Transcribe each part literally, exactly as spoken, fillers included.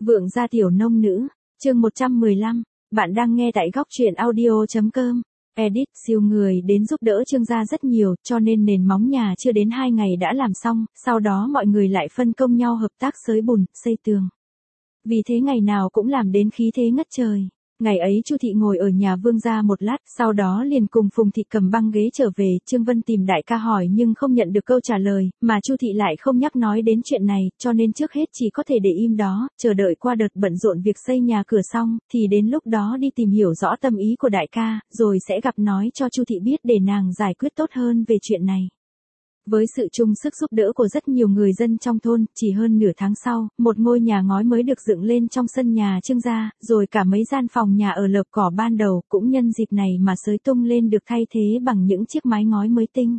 Vượng gia tiểu nông nữ, chương một trăm mười lăm, bạn đang nghe tại góc truyện audio.com. Edit, siêu người đến giúp đỡ Trương gia rất nhiều, cho nên nền móng nhà chưa đến hai ngày đã làm xong, sau đó mọi người lại phân công nhau hợp tác xới bùn, xây tường. Vì thế ngày nào cũng làm đến khí thế ngất trời. Ngày ấy Chu Thị ngồi ở nhà Vương gia một lát, sau đó liền cùng Phùng Thị cầm băng ghế trở về, Trương Vân tìm đại ca hỏi nhưng không nhận được câu trả lời, mà Chu Thị lại không nhắc nói đến chuyện này, cho nên trước hết chỉ có thể để im đó, chờ đợi qua đợt bận rộn việc xây nhà cửa xong, thì đến lúc đó đi tìm hiểu rõ tâm ý của đại ca, rồi sẽ gặp nói cho Chu Thị biết để nàng giải quyết tốt hơn về chuyện này. Với sự chung sức giúp đỡ của rất nhiều người dân trong thôn, chỉ hơn nửa tháng sau, một ngôi nhà ngói mới được dựng lên trong sân nhà Trương gia, rồi cả mấy gian phòng nhà ở lợp cỏ ban đầu cũng nhân dịp này mà xới tung lên được thay thế bằng những chiếc mái ngói mới tinh.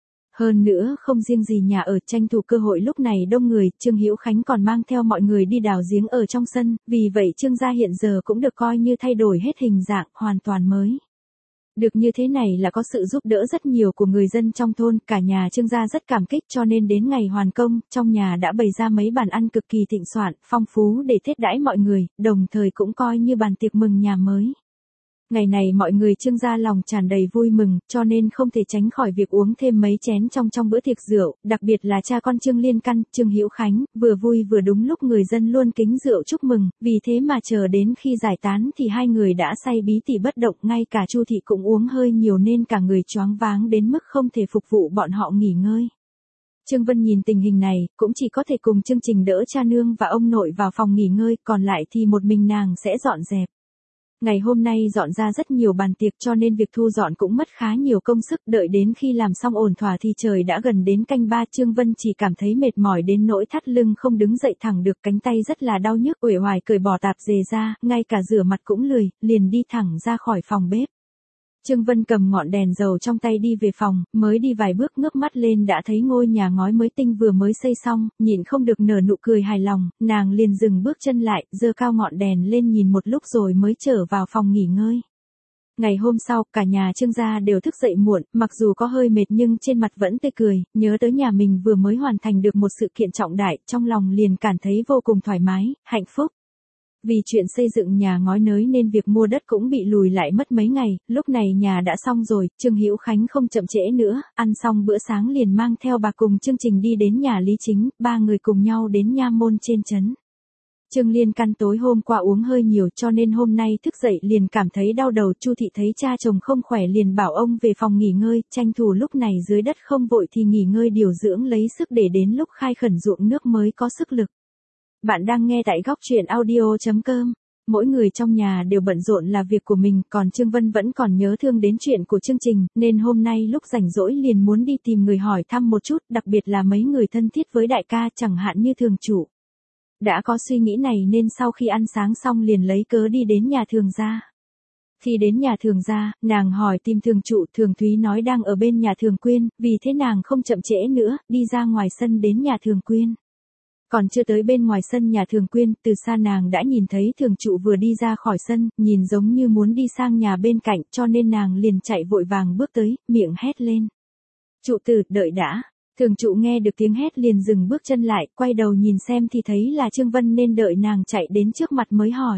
Hơn nữa không riêng gì nhà ở, tranh thủ cơ hội lúc này đông người, Trương Hữu Khánh còn mang theo mọi người đi đào giếng ở trong sân, vì vậy Trương gia hiện giờ cũng được coi như thay đổi hết hình dạng, hoàn toàn mới. Được như thế này là có sự giúp đỡ rất nhiều của người dân trong thôn, cả nhà Trương gia rất cảm kích, cho nên đến ngày hoàn công, trong nhà đã bày ra mấy bàn ăn cực kỳ thịnh soạn, phong phú để thiết đãi mọi người, đồng thời cũng coi như bàn tiệc mừng nhà mới. Ngày này mọi người Trương gia lòng tràn đầy vui mừng, cho nên không thể tránh khỏi việc uống thêm mấy chén trong trong bữa tiệc rượu, đặc biệt là cha con Trương Liên Căn, Trương Hữu Khánh, vừa vui vừa đúng lúc người dân luôn kính rượu chúc mừng, vì thế mà chờ đến khi giải tán thì hai người đã say bí tỉ bất động, ngay cả Chu Thị cũng uống hơi nhiều nên cả người choáng váng đến mức không thể phục vụ bọn họ nghỉ ngơi. Trương Vân nhìn tình hình này, cũng chỉ có thể cùng chương trình đỡ cha nương và ông nội vào phòng nghỉ ngơi, còn lại thì một mình nàng sẽ dọn dẹp. Ngày hôm nay dọn ra rất nhiều bàn tiệc cho nên việc thu dọn cũng mất khá nhiều công sức, đợi đến khi làm xong ổn thỏa thì trời đã gần đến canh ba, Trương Vân chỉ cảm thấy mệt mỏi đến nỗi thắt lưng không đứng dậy thẳng được, cánh tay rất là đau nhức, uể oải cởi bỏ tạp dề ra, ngay cả rửa mặt cũng lười, liền đi thẳng ra khỏi phòng bếp. Trương Vân cầm ngọn đèn dầu trong tay đi về phòng, mới đi vài bước ngước mắt lên đã thấy ngôi nhà ngói mới tinh vừa mới xây xong, nhịn không được nở nụ cười hài lòng, nàng liền dừng bước chân lại, giơ cao ngọn đèn lên nhìn một lúc rồi mới trở vào phòng nghỉ ngơi. Ngày hôm sau, cả nhà Trương gia đều thức dậy muộn, mặc dù có hơi mệt nhưng trên mặt vẫn tươi cười, nhớ tới nhà mình vừa mới hoàn thành được một sự kiện trọng đại, trong lòng liền cảm thấy vô cùng thoải mái, hạnh phúc. Vì chuyện xây dựng nhà ngói nới nên việc mua đất cũng bị lùi lại mất mấy ngày, lúc này nhà đã xong rồi, Trương Hữu Khánh không chậm trễ nữa, ăn xong bữa sáng liền mang theo bà cùng chương trình đi đến nhà Lý Chính, ba người cùng nhau đến nha môn trên trấn. Trương Liên Căn tối hôm qua uống hơi nhiều cho nên hôm nay thức dậy liền cảm thấy đau đầu, Chu Thị thấy cha chồng không khỏe liền bảo ông về phòng nghỉ ngơi, tranh thủ lúc này dưới đất không vội thì nghỉ ngơi điều dưỡng lấy sức để đến lúc khai khẩn ruộng nước mới có sức lực. Bạn đang nghe tại góc truyện audio.com. Mỗi người trong nhà đều bận rộn là việc của mình, còn Trương Vân vẫn còn nhớ thương đến chuyện của chương trình, nên hôm nay lúc rảnh rỗi liền muốn đi tìm người hỏi thăm một chút, đặc biệt là mấy người thân thiết với đại ca, chẳng hạn như Thường chủ. Đã có suy nghĩ này nên sau khi ăn sáng xong liền lấy cớ đi đến nhà Thường gia. Khi đến nhà Thường gia, nàng hỏi tìm Thường trụ, Thường Thúy nói đang ở bên nhà Thường Quyên, vì thế nàng không chậm trễ nữa, đi ra ngoài sân đến nhà Thường Quyên. Còn chưa tới bên ngoài sân nhà Thường Quyên, từ xa nàng đã nhìn thấy Thường trụ vừa đi ra khỏi sân, nhìn giống như muốn đi sang nhà bên cạnh, cho nên nàng liền chạy vội vàng bước tới, miệng hét lên. Trụ tử, đợi đã. Thường trụ nghe được tiếng hét liền dừng bước chân lại, quay đầu nhìn xem thì thấy là Trương Vân nên đợi nàng chạy đến trước mặt mới hỏi.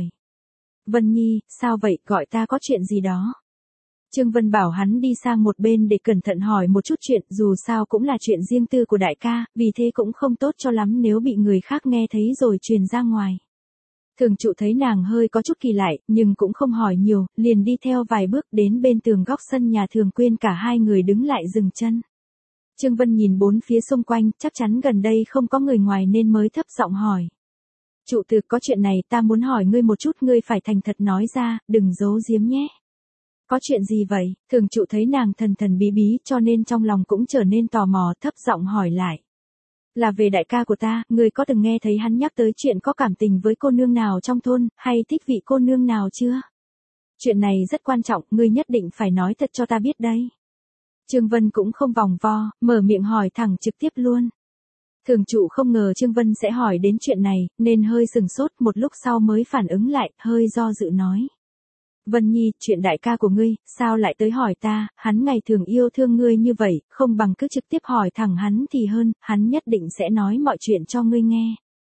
Vân Nhi, sao vậy, gọi ta có chuyện gì đó? Trương Vân bảo hắn đi sang một bên để cẩn thận hỏi một chút chuyện, dù sao cũng là chuyện riêng tư của đại ca, vì thế cũng không tốt cho lắm nếu bị người khác nghe thấy rồi truyền ra ngoài. Thường trụ thấy nàng hơi có chút kỳ lạ, nhưng cũng không hỏi nhiều, liền đi theo vài bước đến bên tường góc sân nhà Thường Quyên, cả hai người đứng lại dừng chân. Trương Vân nhìn bốn phía xung quanh, chắc chắn gần đây không có người ngoài nên mới thấp giọng hỏi. Trụ tử, có chuyện này ta muốn hỏi ngươi một chút, ngươi phải thành thật nói ra, đừng giấu giếm nhé. Có chuyện gì vậy? Thường trụ thấy nàng thần thần bí bí cho nên trong lòng cũng trở nên tò mò, thấp giọng hỏi lại. Là về đại ca của ta, ngươi có từng nghe thấy hắn nhắc tới chuyện có cảm tình với cô nương nào trong thôn, hay thích vị cô nương nào chưa? Chuyện này rất quan trọng, ngươi nhất định phải nói thật cho ta biết đấy. Trương Vân cũng không vòng vo, mở miệng hỏi thẳng trực tiếp luôn. Thường trụ không ngờ Trương Vân sẽ hỏi đến chuyện này, nên hơi sừng sốt, một lúc sau mới phản ứng lại, hơi do dự nói. Vân Nhi, chuyện đại ca của ngươi, sao lại tới hỏi ta, hắn ngày thường yêu thương ngươi như vậy, không bằng cứ trực tiếp hỏi thẳng hắn thì hơn, hắn nhất định sẽ nói mọi chuyện cho ngươi nghe.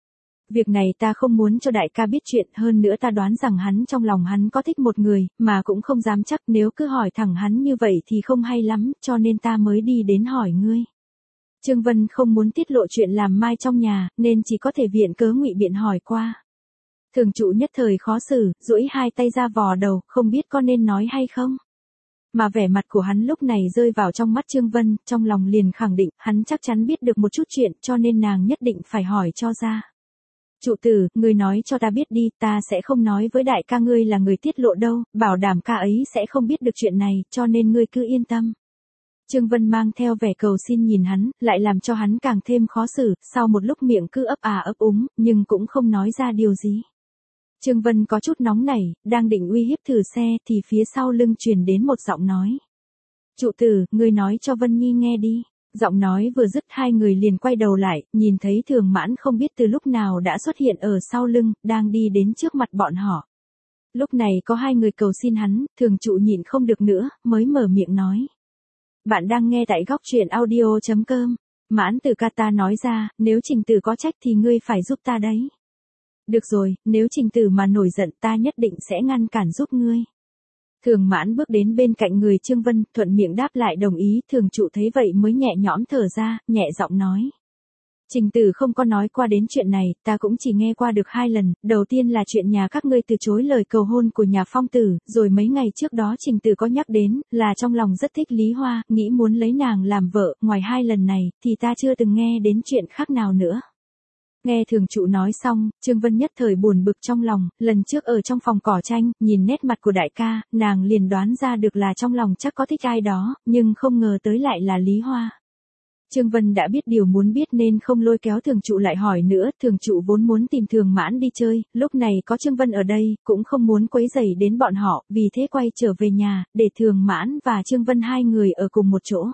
Việc này ta không muốn cho đại ca biết chuyện, hơn nữa ta đoán rằng hắn trong lòng hắn có thích một người, mà cũng không dám chắc, nếu cứ hỏi thẳng hắn như vậy thì không hay lắm, cho nên ta mới đi đến hỏi ngươi. Trương Vân không muốn tiết lộ chuyện làm mai trong nhà, nên chỉ có thể viện cớ ngụy biện hỏi qua. Thường trụ nhất thời khó xử, duỗi hai tay ra vò đầu, không biết có nên nói hay không. Mà vẻ mặt của hắn lúc này rơi vào trong mắt Trương Vân, trong lòng liền khẳng định, hắn chắc chắn biết được một chút chuyện, cho nên nàng nhất định phải hỏi cho ra. Trụ tử, ngươi nói cho ta biết đi, ta sẽ không nói với đại ca ngươi là người tiết lộ đâu, bảo đảm ca ấy sẽ không biết được chuyện này, cho nên ngươi cứ yên tâm. Trương Vân mang theo vẻ cầu xin nhìn hắn, lại làm cho hắn càng thêm khó xử, sau một lúc miệng cứ ấp à ấp úng, nhưng cũng không nói ra điều gì. Trương Vân có chút nóng nảy, đang định uy hiếp thử xe thì phía sau lưng truyền đến một giọng nói. Trụ tử, ngươi nói cho Vân Nhi nghe đi. Giọng nói vừa dứt hai người liền quay đầu lại, nhìn thấy Thường Mãn không biết từ lúc nào đã xuất hiện ở sau lưng, đang đi đến trước mặt bọn họ. Lúc này có hai người cầu xin hắn, Thường trụ nhịn không được nữa, mới mở miệng nói. Bạn đang nghe tại góc truyện audio chấm com. Mãn từ ca ta nói ra, nếu Trình Tử có trách thì ngươi phải giúp ta đấy. Được rồi, nếu Trình Tử mà nổi giận ta nhất định sẽ ngăn cản giúp ngươi. Thường Mãn bước đến bên cạnh người Trương Vân, thuận miệng đáp lại đồng ý, Thường trụ thấy vậy mới nhẹ nhõm thở ra, nhẹ giọng nói. Trình Tử không có nói qua đến chuyện này, ta cũng chỉ nghe qua được hai lần, đầu tiên là chuyện nhà các ngươi từ chối lời cầu hôn của nhà Phong Tử, rồi mấy ngày trước đó Trình Tử có nhắc đến, là trong lòng rất thích Lý Hoa, nghĩ muốn lấy nàng làm vợ, ngoài hai lần này, thì ta chưa từng nghe đến chuyện khác nào nữa. Nghe Thường trụ nói xong, Trương Vân nhất thời buồn bực trong lòng, lần trước ở trong phòng cỏ tranh, nhìn nét mặt của đại ca, nàng liền đoán ra được là trong lòng chắc có thích ai đó, nhưng không ngờ tới lại là Lý Hoa. Trương Vân đã biết điều muốn biết nên không lôi kéo Thường trụ lại hỏi nữa, Thường trụ vốn muốn tìm Thường Mãn đi chơi, lúc này có Trương Vân ở đây, cũng không muốn quấy rầy đến bọn họ, vì thế quay trở về nhà, để Thường Mãn và Trương Vân hai người ở cùng một chỗ.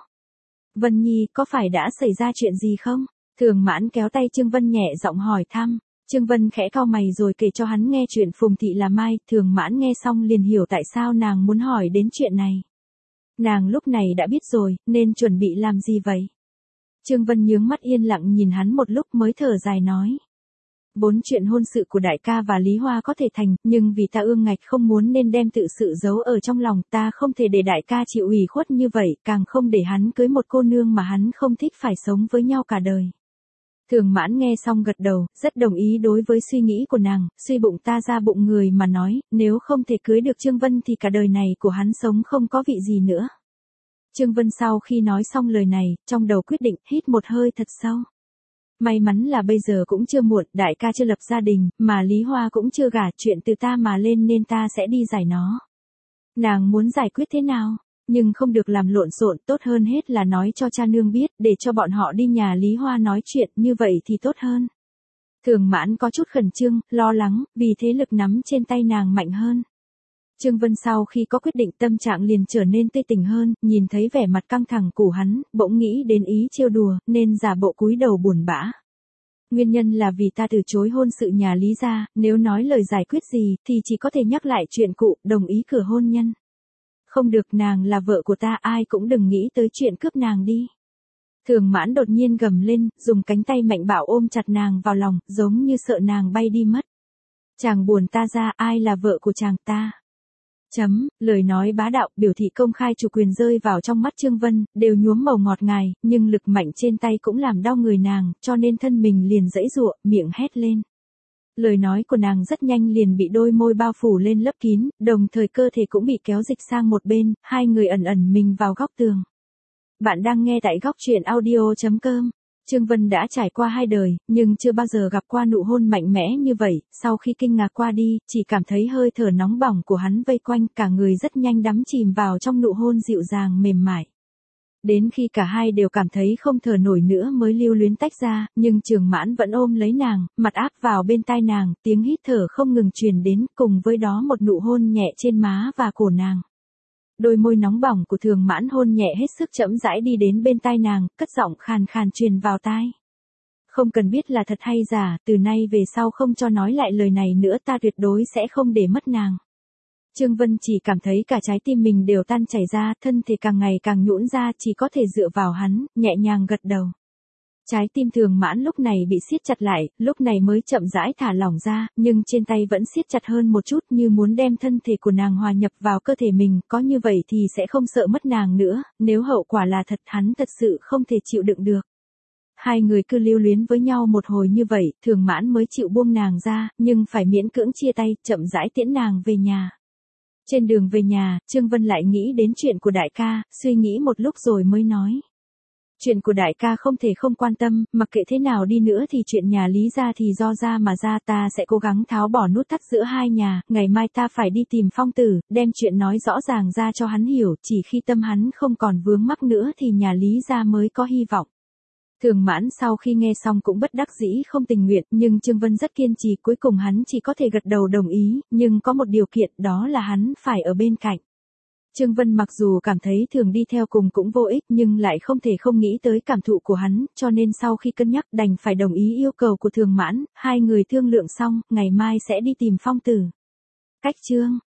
Vân Nhi, có phải đã xảy ra chuyện gì không? Thường Mãn kéo tay Trương Vân nhẹ giọng hỏi thăm. Trương Vân khẽ cau mày rồi kể cho hắn nghe chuyện Phùng Thị là Mai, Thường Mãn nghe xong liền hiểu tại sao nàng muốn hỏi đến chuyện này. Nàng lúc này đã biết rồi, nên chuẩn bị làm gì vậy? Trương Vân nhướng mắt yên lặng nhìn hắn một lúc mới thở dài nói. Vốn chuyện hôn sự của đại ca và Lý Hoa có thể thành, nhưng vì ta ương ngạch không muốn nên đem tự sự giấu ở trong lòng, ta không thể để đại ca chịu ủy khuất như vậy, càng không để hắn cưới một cô nương mà hắn không thích phải sống với nhau cả đời. Thường Mãn nghe xong gật đầu, rất đồng ý đối với suy nghĩ của nàng, suy bụng ta ra bụng người mà nói, nếu không thể cưới được Trương Vân thì cả đời này của hắn sống không có vị gì nữa. Trương Vân sau khi nói xong lời này, trong đầu quyết định, hít một hơi thật sâu. May mắn là bây giờ cũng chưa muộn, đại ca chưa lập gia đình, mà Lý Hoa cũng chưa gả, chuyện từ ta mà lên nên ta sẽ đi giải nó. Nàng muốn giải quyết thế nào? Nhưng không được làm lộn xộn, tốt hơn hết là nói cho cha nương biết, để cho bọn họ đi nhà Lý Hoa nói chuyện, như vậy thì tốt hơn. Thường Mãn có chút khẩn trương, lo lắng, vì thế lực nắm trên tay nàng mạnh hơn. Trương Vân sau khi có quyết định tâm trạng liền trở nên tươi tỉnh hơn, nhìn thấy vẻ mặt căng thẳng của hắn, bỗng nghĩ đến ý trêu đùa, nên giả bộ cúi đầu buồn bã. Nguyên nhân là vì ta từ chối hôn sự nhà Lý gia, nếu nói lời giải quyết gì, thì chỉ có thể nhắc lại chuyện cũ, đồng ý cửa hôn nhân. Không được, nàng là vợ của ta, ai cũng đừng nghĩ tới chuyện cướp nàng đi. Thường Mãn đột nhiên gầm lên, dùng cánh tay mạnh bạo ôm chặt nàng vào lòng, giống như sợ nàng bay đi mất. Chàng buồn ta ra, ai là vợ của chàng ta? Chấm, lời nói bá đạo, biểu thị công khai chủ quyền rơi vào trong mắt Trương Vân, đều nhuốm màu ngọt ngài, nhưng lực mạnh trên tay cũng làm đau người nàng, cho nên thân mình liền giãy giụa, miệng hét lên. Lời nói của nàng rất nhanh liền bị đôi môi bao phủ lên lấp kín, đồng thời cơ thể cũng bị kéo dịch sang một bên, hai người ẩn ẩn mình vào góc tường. Bạn đang nghe tại góc truyện audio chấm com. Trương Vân đã trải qua hai đời, nhưng chưa bao giờ gặp qua nụ hôn mạnh mẽ như vậy, sau khi kinh ngạc qua đi, chỉ cảm thấy hơi thở nóng bỏng của hắn vây quanh, cả người rất nhanh đắm chìm vào trong nụ hôn dịu dàng mềm mại. Đến khi cả hai đều cảm thấy không thở nổi nữa mới lưu luyến tách ra, nhưng Trường Mãn vẫn ôm lấy nàng, mặt áp vào bên tai nàng, tiếng hít thở không ngừng truyền đến, cùng với đó một nụ hôn nhẹ trên má và cổ nàng. Đôi môi nóng bỏng của Thường Mãn hôn nhẹ hết sức chậm rãi đi đến bên tai nàng, cất giọng khàn khàn truyền vào tai. Không cần biết là thật hay giả, từ nay về sau không cho nói lại lời này nữa, ta tuyệt đối sẽ không để mất nàng. Trương Vân chỉ cảm thấy cả trái tim mình đều tan chảy ra, thân thể càng ngày càng nhũn ra, chỉ có thể dựa vào hắn, nhẹ nhàng gật đầu. Trái tim Thường Mãn lúc này bị siết chặt lại, lúc này mới chậm rãi thả lỏng ra, nhưng trên tay vẫn siết chặt hơn một chút như muốn đem thân thể của nàng hòa nhập vào cơ thể mình, có như vậy thì sẽ không sợ mất nàng nữa, nếu hậu quả là thật hắn thật sự không thể chịu đựng được. Hai người cứ lưu luyến với nhau một hồi như vậy, Thường Mãn mới chịu buông nàng ra, nhưng phải miễn cưỡng chia tay, chậm rãi tiễn nàng về nhà. Trên đường về nhà, Trương Vân lại nghĩ đến chuyện của đại ca, suy nghĩ một lúc rồi mới nói. Chuyện của đại ca không thể không quan tâm, mặc kệ thế nào đi nữa thì chuyện nhà Lý gia thì do ra mà ra, ta sẽ cố gắng tháo bỏ nút thắt giữa hai nhà, ngày mai ta phải đi tìm Phong Tử, đem chuyện nói rõ ràng ra cho hắn hiểu, chỉ khi tâm hắn không còn vướng mắc nữa thì nhà Lý gia mới có hy vọng. Thường Mãn sau khi nghe xong cũng bất đắc dĩ không tình nguyện, nhưng Trương Vân rất kiên trì, cuối cùng hắn chỉ có thể gật đầu đồng ý, nhưng có một điều kiện, đó là hắn phải ở bên cạnh. Trương Vân mặc dù cảm thấy Thường đi theo cùng cũng vô ích nhưng lại không thể không nghĩ tới cảm thụ của hắn, cho nên sau khi cân nhắc đành phải đồng ý yêu cầu của Thường Mãn, hai người thương lượng xong, ngày mai sẽ đi tìm Phong Tử. Cách chương